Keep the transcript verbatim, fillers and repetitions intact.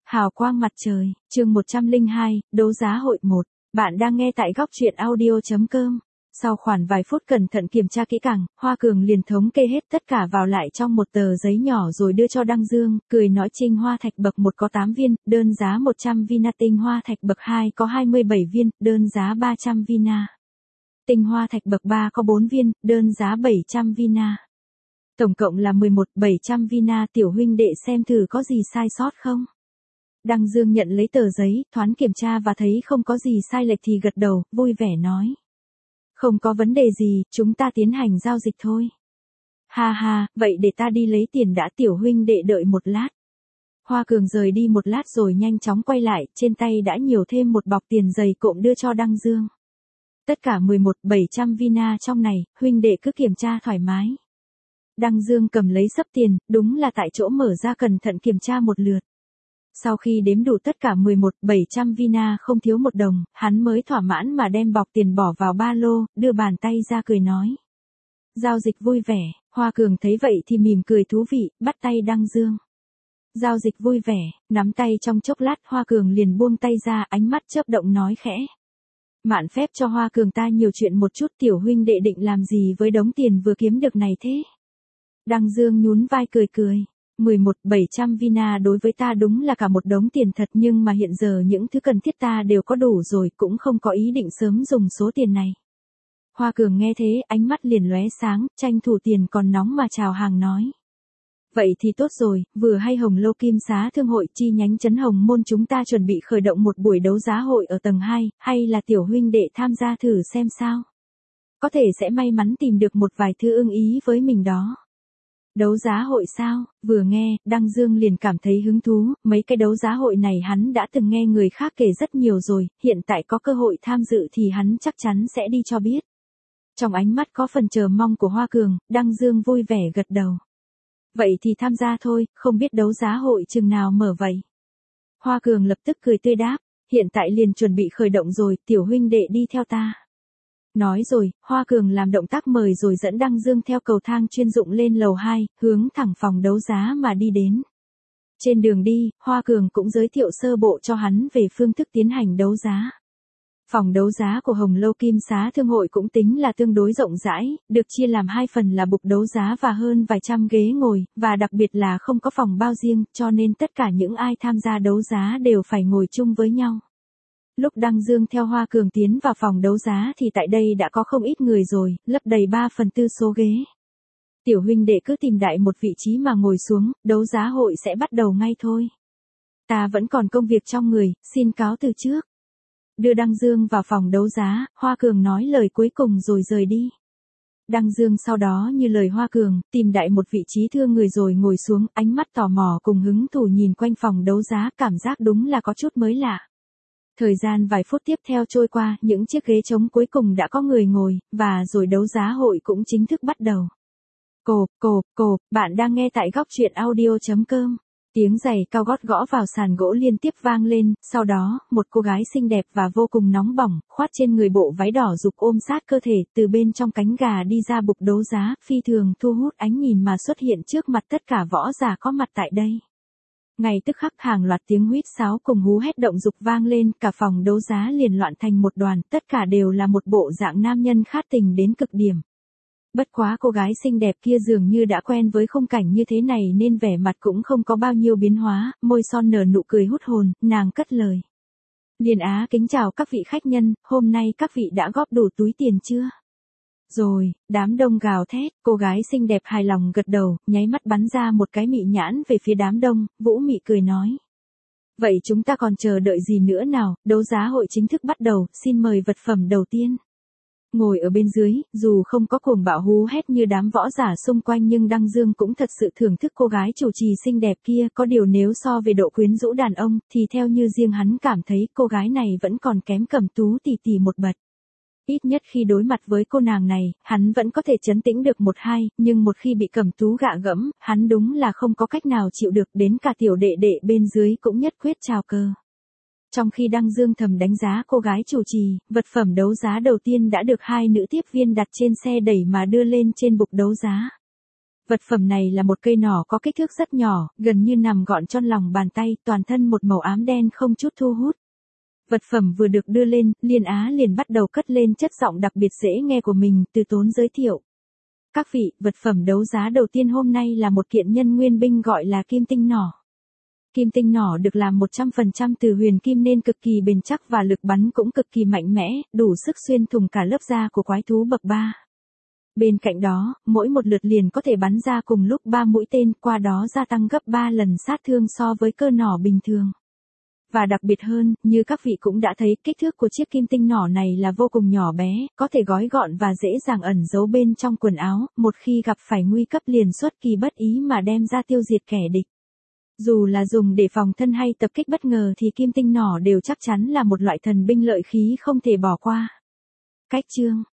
Hào quang mặt trời, chương một trăm lẻ hai, đấu giá hội một. Bạn đang nghe tại góc truyện audio chấm com. Sau khoảng vài phút cẩn thận kiểm tra kỹ càng, Hoa Cường liền thống kê hết tất cả vào lại trong một tờ giấy nhỏ rồi đưa cho Đăng Dương, cười nói Trinh Hoa Thạch bậc một có tám viên, đơn giá một trăm vina, Tinh Hoa Thạch bậc hai có hai mươi bảy viên, đơn giá ba trăm vina. Tinh Hoa Thạch bậc ba có bốn viên, đơn giá bảy trăm vina. Tổng cộng là mười một nghìn bảy trăm vina, tiểu huynh đệ xem thử có gì sai sót không. Đăng Dương nhận lấy tờ giấy, thoáng kiểm tra và thấy không có gì sai lệch thì gật đầu, vui vẻ nói. Không có vấn đề gì, chúng ta tiến hành giao dịch thôi. Ha ha, vậy để ta đi lấy tiền đã, tiểu huynh đệ đợi một lát. Hoa Cường rời đi một lát rồi nhanh chóng quay lại, trên tay đã nhiều thêm một bọc tiền dày cộm đưa cho Đăng Dương. Tất cả mười một nghìn bảy trăm vina trong này, huynh đệ cứ kiểm tra thoải mái. Đăng Dương cầm lấy xấp tiền, đúng là tại chỗ mở ra cẩn thận kiểm tra một lượt. Sau khi đếm đủ tất cả mười một nghìn bảy trăm vina không thiếu một đồng, hắn mới thỏa mãn mà đem bọc tiền bỏ vào ba lô, đưa bàn tay ra cười nói. Giao dịch vui vẻ, Hoa Cường thấy vậy thì mỉm cười thú vị, bắt tay Đăng Dương. Giao dịch vui vẻ, nắm tay trong chốc lát Hoa Cường liền buông tay ra, ánh mắt chớp động nói khẽ. Mạn phép cho Hoa Cường ta nhiều chuyện một chút, tiểu huynh đệ định làm gì với đống tiền vừa kiếm được này thế? Đăng Dương nhún vai cười cười. mười một nghìn bảy trăm vina đối với ta đúng là cả một đống tiền thật, nhưng mà hiện giờ những thứ cần thiết ta đều có đủ rồi, cũng không có ý định sớm dùng số tiền này. Hoa Cường nghe thế, ánh mắt liền lóe sáng, tranh thủ tiền còn nóng mà chào hàng nói. Vậy thì tốt rồi, vừa hay Hồng Lô Kim Xá Thương hội chi nhánh Trấn Hồng Môn chúng ta chuẩn bị khởi động một buổi đấu giá hội ở tầng hai, hay là tiểu huynh đệ tham gia thử xem sao? Có thể sẽ may mắn tìm được một vài thứ ưng ý với mình đó. Đấu giá hội sao? Vừa nghe, Đăng Dương liền cảm thấy hứng thú, mấy cái đấu giá hội này hắn đã từng nghe người khác kể rất nhiều rồi, hiện tại có cơ hội tham dự thì hắn chắc chắn sẽ đi cho biết. Trong ánh mắt có phần chờ mong của Hoa Cường, Đăng Dương vui vẻ gật đầu. Vậy thì tham gia thôi, không biết đấu giá hội chừng nào mở vậy? Hoa Cường lập tức cười tươi đáp, hiện tại liền chuẩn bị khởi động rồi, tiểu huynh đệ đi theo ta. Nói rồi, Hoa Cường làm động tác mời rồi dẫn Đăng Dương theo cầu thang chuyên dụng lên lầu hai, hướng thẳng phòng đấu giá mà đi đến. Trên đường đi, Hoa Cường cũng giới thiệu sơ bộ cho hắn về phương thức tiến hành đấu giá. Phòng đấu giá của Hồng Lô Kim Xá Thương hội cũng tính là tương đối rộng rãi, được chia làm hai phần là bục đấu giá và hơn vài trăm ghế ngồi, và đặc biệt là không có phòng bao riêng, cho nên tất cả những ai tham gia đấu giá đều phải ngồi chung với nhau. Lúc Đăng Dương theo Hoa Cường tiến vào phòng đấu giá thì tại đây đã có không ít người rồi, lấp đầy ba phần tư số ghế. Tiểu huynh đệ cứ tìm đại một vị trí mà ngồi xuống, đấu giá hội sẽ bắt đầu ngay thôi. Ta vẫn còn công việc trong người, xin cáo từ trước. Đưa Đăng Dương vào phòng đấu giá, Hoa Cường nói lời cuối cùng rồi rời đi. Đăng Dương sau đó như lời Hoa Cường, tìm đại một vị trí thưa người rồi ngồi xuống, ánh mắt tò mò cùng hứng thú nhìn quanh phòng đấu giá, cảm giác đúng là có chút mới lạ. Thời gian vài phút tiếp theo trôi qua, những chiếc ghế trống cuối cùng đã có người ngồi, và rồi đấu giá hội cũng chính thức bắt đầu. Cộp, cộp, cộp, bạn đang nghe tại góc truyện audio chấm com. Tiếng giày cao gót gõ vào sàn gỗ liên tiếp vang lên, sau đó, một cô gái xinh đẹp và vô cùng nóng bỏng, khoác trên người bộ váy đỏ rực ôm sát cơ thể, từ bên trong cánh gà đi ra bục đấu giá, phi thường thu hút ánh nhìn mà xuất hiện trước mặt tất cả võ giả có mặt tại đây. Ngay tức khắc hàng loạt tiếng huýt sáo cùng hú hét động dục vang lên, cả phòng đấu giá liền loạn thành một đoàn, tất cả đều là một bộ dạng nam nhân khát tình đến cực điểm. Bất quá cô gái xinh đẹp kia dường như đã quen với khung cảnh như thế này nên vẻ mặt cũng không có bao nhiêu biến hóa, môi son nở nụ cười hút hồn, nàng cất lời. Liên Á kính chào các vị khách nhân, hôm nay các vị đã góp đủ túi tiền chưa? Rồi, đám đông gào thét, cô gái xinh đẹp hài lòng gật đầu, nháy mắt bắn ra một cái mị nhãn về phía đám đông, Vũ Mị cười nói. Vậy chúng ta còn chờ đợi gì nữa nào, đấu giá hội chính thức bắt đầu, xin mời vật phẩm đầu tiên. Ngồi ở bên dưới, dù không có cuồng bạo hú hét như đám võ giả xung quanh nhưng Đăng Dương cũng thật sự thưởng thức cô gái chủ trì xinh đẹp kia, có điều nếu so về độ quyến rũ đàn ông, thì theo như riêng hắn cảm thấy cô gái này vẫn còn kém Cẩm Tú tỷ tỷ một bậc. Ít nhất khi đối mặt với cô nàng này, hắn vẫn có thể trấn tĩnh được một hai, nhưng một khi bị Cẩm Tú gạ gẫm, hắn đúng là không có cách nào chịu được, đến cả tiểu đệ đệ bên dưới cũng nhất quyết chào cờ. Trong khi Đăng Dương thầm đánh giá cô gái chủ trì, vật phẩm đấu giá đầu tiên đã được hai nữ tiếp viên đặt trên xe đẩy mà đưa lên trên bục đấu giá. Vật phẩm này là một cây nỏ có kích thước rất nhỏ, gần như nằm gọn trong lòng bàn tay, toàn thân một màu ám đen không chút thu hút. Vật phẩm vừa được đưa lên, Liên Á liền bắt đầu cất lên chất giọng đặc biệt dễ nghe của mình, từ tốn giới thiệu. Các vị, vật phẩm đấu giá đầu tiên hôm nay là một kiện nhân nguyên binh gọi là kim tinh nỏ. Kim tinh nỏ được làm một trăm phần trăm từ huyền kim nên cực kỳ bền chắc và lực bắn cũng cực kỳ mạnh mẽ, đủ sức xuyên thủng cả lớp da của quái thú bậc ba. Bên cạnh đó, mỗi một lượt liền có thể bắn ra cùng lúc ba mũi tên, qua đó gia tăng gấp ba lần sát thương so với cơ nỏ bình thường. Và đặc biệt hơn, như các vị cũng đã thấy, kích thước của chiếc kim tinh nỏ này là vô cùng nhỏ bé, có thể gói gọn và dễ dàng ẩn giấu bên trong quần áo, một khi gặp phải nguy cấp liền xuất kỳ bất ý mà đem ra tiêu diệt kẻ địch. Dù là dùng để phòng thân hay tập kích bất ngờ thì kim tinh nỏ đều chắc chắn là một loại thần binh lợi khí không thể bỏ qua. Cách chương